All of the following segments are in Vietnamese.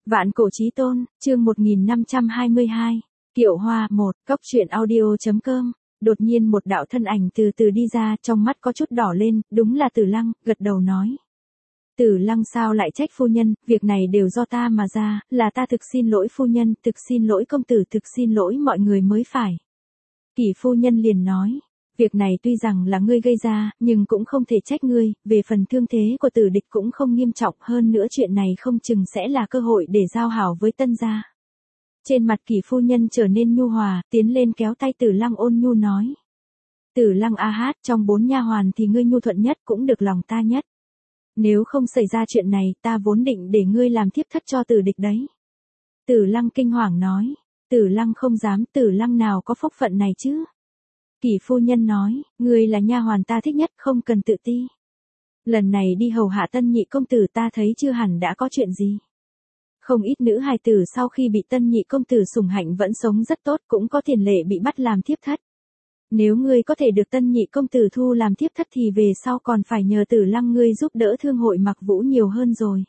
Vạn cổ chí tôn, chương 1522, Kiệu Hoa 1, Cốc truyện audio.com. Đột nhiên một đạo thân ảnh từ từ đi ra, trong mắt có chút đỏ lên, đúng là Tử Lăng, gật đầu nói. Tử Lăng sao lại trách phu nhân, việc này đều do ta mà ra, là ta thực xin lỗi phu nhân, thực xin lỗi công tử, thực xin lỗi mọi người mới phải. Kỷ phu nhân liền nói. Việc này tuy rằng là ngươi gây ra, nhưng cũng không thể trách ngươi, về phần thương thế của Tử Địch cũng không nghiêm trọng, hơn nữa chuyện này không chừng sẽ là cơ hội để giao hảo với Tân gia. Trên mặt Kỷ phu nhân trở nên nhu hòa, tiến lên kéo tay Tử Lăng ôn nhu nói. Tử Lăng a hát, trong 4 nha hoàn thì ngươi nhu thuận nhất, cũng được lòng ta nhất. Nếu không xảy ra chuyện này, ta vốn định để ngươi làm thiếp thất cho Tử Địch đấy. Tử Lăng kinh hoàng nói. Tử Lăng không dám, Tử Lăng nào có phúc phận này chứ. Kỷ phu nhân nói, ngươi là nha hoàn ta thích nhất, không cần tự ti. Lần này đi hầu hạ Tân nhị công tử ta thấy chưa hẳn đã có chuyện gì. Không ít nữ hài tử sau khi bị Tân nhị công tử sủng hạnh vẫn sống rất tốt, cũng có tiền lệ bị bắt làm thiếp thất. Nếu ngươi có thể được Tân nhị công tử thu làm thiếp thất thì về sau còn phải nhờ Tử Lăng ngươi giúp đỡ thương hội Mặc Vũ nhiều hơn rồi.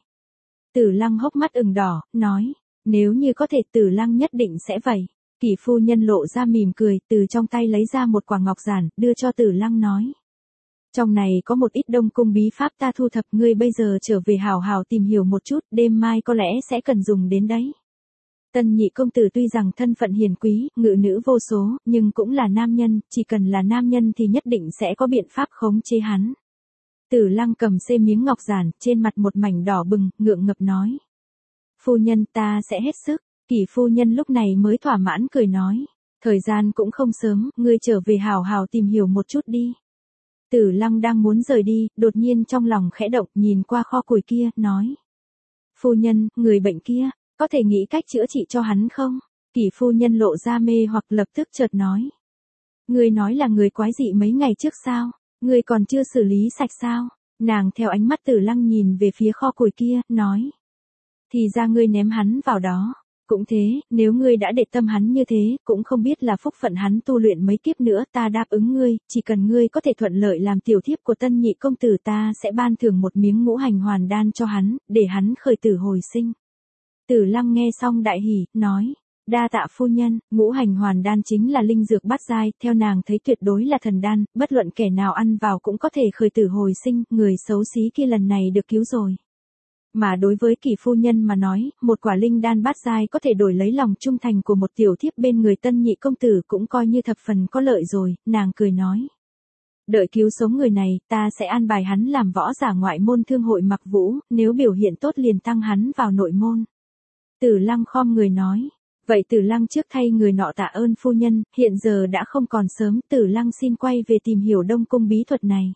Tử Lăng hốc mắt ửng đỏ, nói, nếu như có thể Tử Lăng nhất định sẽ vậy. Kỷ phu nhân lộ ra mỉm cười, từ trong tay lấy ra một quả ngọc giản, đưa cho Tử Lăng nói. Trong này có một ít Đông cung bí pháp ta thu thập, ngươi bây giờ trở về hào hào tìm hiểu một chút, đêm mai có lẽ sẽ cần dùng đến đấy. Tân nhị công tử tuy rằng thân phận hiền quý, ngự nữ vô số, nhưng cũng là nam nhân, chỉ cần là nam nhân thì nhất định sẽ có biện pháp khống chế hắn. Tử Lăng cầm xê miếng ngọc giản, trên mặt một mảnh đỏ bừng, ngượng ngập nói. Phu nhân ta sẽ hết sức. Kỷ phu nhân lúc này mới thỏa mãn cười nói. Thời gian cũng không sớm, ngươi trở về hào hào tìm hiểu một chút đi. Tử Lăng đang muốn rời đi, đột nhiên trong lòng khẽ động, nhìn qua kho củi kia, nói. Phu nhân, người bệnh kia, có thể nghĩ cách chữa trị cho hắn không? Kỷ phu nhân lộ ra mê hoặc lập tức chợt nói. Ngươi nói là người quái dị mấy ngày trước sao? Ngươi còn chưa xử lý sạch sao? Nàng theo ánh mắt Tử Lăng nhìn về phía kho củi kia, nói. Thì ra ngươi ném hắn vào đó. Cũng thế, nếu ngươi đã để tâm hắn như thế, cũng không biết là phúc phận hắn tu luyện mấy kiếp nữa, ta đáp ứng ngươi, chỉ cần ngươi có thể thuận lợi làm tiểu thiếp của Tân nhị công tử ta sẽ ban thưởng một miếng ngũ hành hoàn đan cho hắn, để hắn khởi tử hồi sinh. Tử Lăng nghe xong đại hỉ, nói, đa tạ phu nhân, ngũ hành hoàn đan chính là linh dược bát giai, theo nàng thấy tuyệt đối là thần đan, bất luận kẻ nào ăn vào cũng có thể khởi tử hồi sinh, người xấu xí kia lần này được cứu rồi. Mà đối với Kỷ phu nhân mà nói, một quả linh đan bát giai có thể đổi lấy lòng trung thành của một tiểu thiếp bên người Tân nhị công tử cũng coi như thập phần có lợi rồi, nàng cười nói. Đợi cứu sống người này, ta sẽ an bài hắn làm võ giả ngoại môn thương hội Mặc Vũ, nếu biểu hiện tốt liền tăng hắn vào nội môn. Tử Lăng khom người nói. Vậy Tử Lăng trước thay người nọ tạ ơn phu nhân, hiện giờ đã không còn sớm, Tử Lăng xin quay về tìm hiểu Đông cung bí thuật này.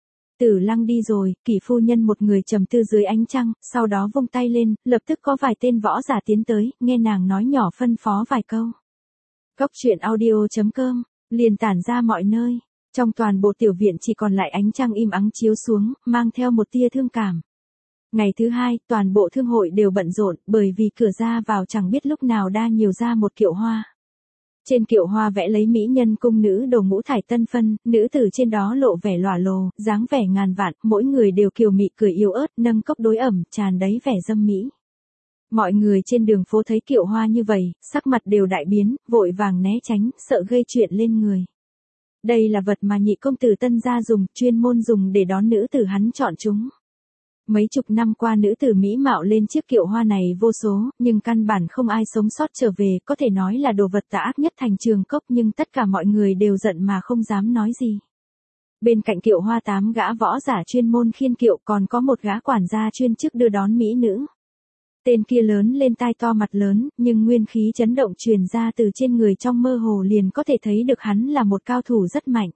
Tử Lăng đi rồi, Kỷ phu nhân một người trầm tư dưới ánh trăng, sau đó vung tay lên, lập tức có vài tên võ giả tiến tới, nghe nàng nói nhỏ phân phó vài câu. Cốc truyện audio.com, liền tản ra mọi nơi, trong toàn bộ tiểu viện chỉ còn lại ánh trăng im ắng chiếu xuống, mang theo một tia thương cảm. Ngày thứ hai, toàn bộ thương hội đều bận rộn, bởi vì cửa ra vào chẳng biết lúc nào đa nhiều ra một kiệu hoa. Trên kiệu hoa vẽ lấy mỹ nhân cung nữ đồ ngũ thải tân phân, nữ tử trên đó lộ vẻ lòa lồ, dáng vẻ ngàn vạn, mỗi người đều kiều mị cười yếu ớt, nâng cốc đối ẩm, tràn đầy vẻ dâm mỹ. Mọi người trên đường phố thấy kiệu hoa như vậy, sắc mặt đều đại biến, vội vàng né tránh, sợ gây chuyện lên người. Đây là vật mà nhị công tử Tân gia dùng, chuyên môn dùng để đón nữ tử hắn chọn chúng. Mấy chục năm qua nữ tử mỹ mạo lên chiếc kiệu hoa này vô số, nhưng căn bản không ai sống sót trở về, có thể nói là đồ vật tà ác nhất thành Trường Cốc, nhưng tất cả mọi người đều giận mà không dám nói gì. Bên cạnh kiệu hoa 8 gã võ giả chuyên môn khiên kiệu, còn có một gã quản gia chuyên chức đưa đón mỹ nữ. Tên kia lớn lên tai to mặt lớn, nhưng nguyên khí chấn động truyền ra từ trên người, trong mơ hồ liền có thể thấy được hắn là một cao thủ rất mạnh.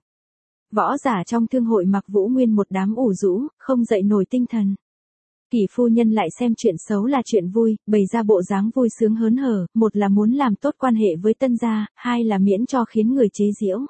Võ giả trong thương hội Mặc Vũ nguyên một đám ủ rũ, không dậy nổi tinh thần. Kỷ phu nhân lại xem chuyện xấu là chuyện vui, bày ra bộ dáng vui sướng hớn hở, một là muốn làm tốt quan hệ với Tân gia, hai là miễn cho khiến người chế giễu.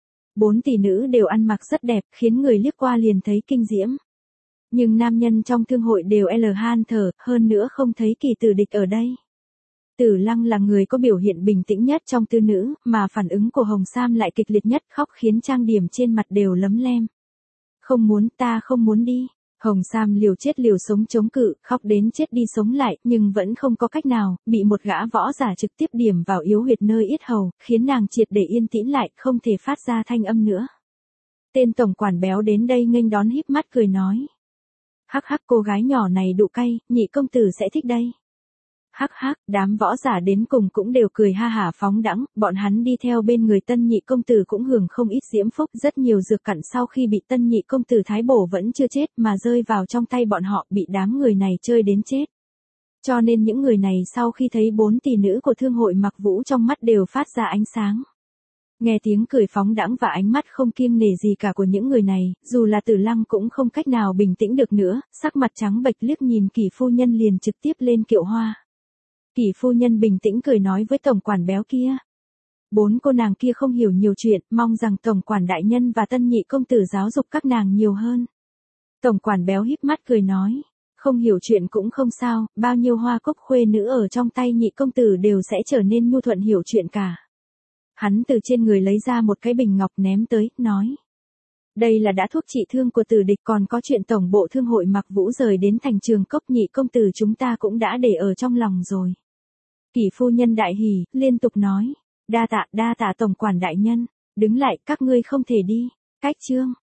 4 tỷ nữ đều ăn mặc rất đẹp, khiến người liếc qua liền thấy kinh diễm. Nhưng nam nhân trong thương hội đều han thở, hơn nữa không thấy Kỷ Tử Địch ở đây. Tử Lăng là người có biểu hiện bình tĩnh nhất trong tư nữ, mà phản ứng của Hồng Sam lại kịch liệt nhất, khóc khiến trang điểm trên mặt đều lấm lem. Không muốn, ta không muốn đi. Hồng Sam liều chết liều sống chống cự, khóc đến chết đi sống lại, nhưng vẫn không có cách nào, bị một gã võ giả trực tiếp điểm vào yếu huyệt nơi yết hầu, khiến nàng triệt để yên tĩnh lại, không thể phát ra thanh âm nữa. Tên tổng quản béo đến đây nghênh đón híp mắt cười nói. Hắc hắc, cô gái nhỏ này đụ cay, nhị công tử sẽ thích đây. Hắc hắc, đám võ giả đến cùng cũng đều cười ha hả phóng đãng, bọn hắn đi theo bên người tân nhị công tử cũng hưởng không ít diễm phúc, rất nhiều dược cặn sau khi bị tân nhị công tử thái bổ vẫn chưa chết mà rơi vào trong tay bọn họ, bị đám người này chơi đến chết. Cho nên những người này sau khi thấy 4 tỷ nữ của thương hội Mặc Vũ trong mắt đều phát ra ánh sáng. Nghe tiếng cười phóng đãng và ánh mắt không kiêng nể gì cả của những người này, dù là Tử Lăng cũng không cách nào bình tĩnh được nữa, sắc mặt trắng bệch liếc nhìn Kỷ phu nhân liền trực tiếp lên kiệu hoa. Kỷ phu nhân bình tĩnh cười nói với tổng quản béo kia. 4 cô nàng kia không hiểu nhiều chuyện, mong rằng tổng quản đại nhân và tân nhị công tử giáo dục các nàng nhiều hơn. Tổng quản béo híp mắt cười nói. Không hiểu chuyện cũng không sao, bao nhiêu hoa cúc khuê nữ ở trong tay nhị công tử đều sẽ trở nên nhu thuận hiểu chuyện cả. Hắn từ trên người lấy ra một cái bình ngọc ném tới, nói. Đây là đã thuốc trị thương của tử địch, còn có chuyện tổng bộ thương hội Mặc Vũ rời đến thành Trường Cốc, nhị công tử chúng ta cũng đã để ở trong lòng rồi. Kỷ phu nhân đại hỉ, liên tục nói. Đa tạ tổng quản đại nhân. Đứng lại, các ngươi không thể đi. Cách chương.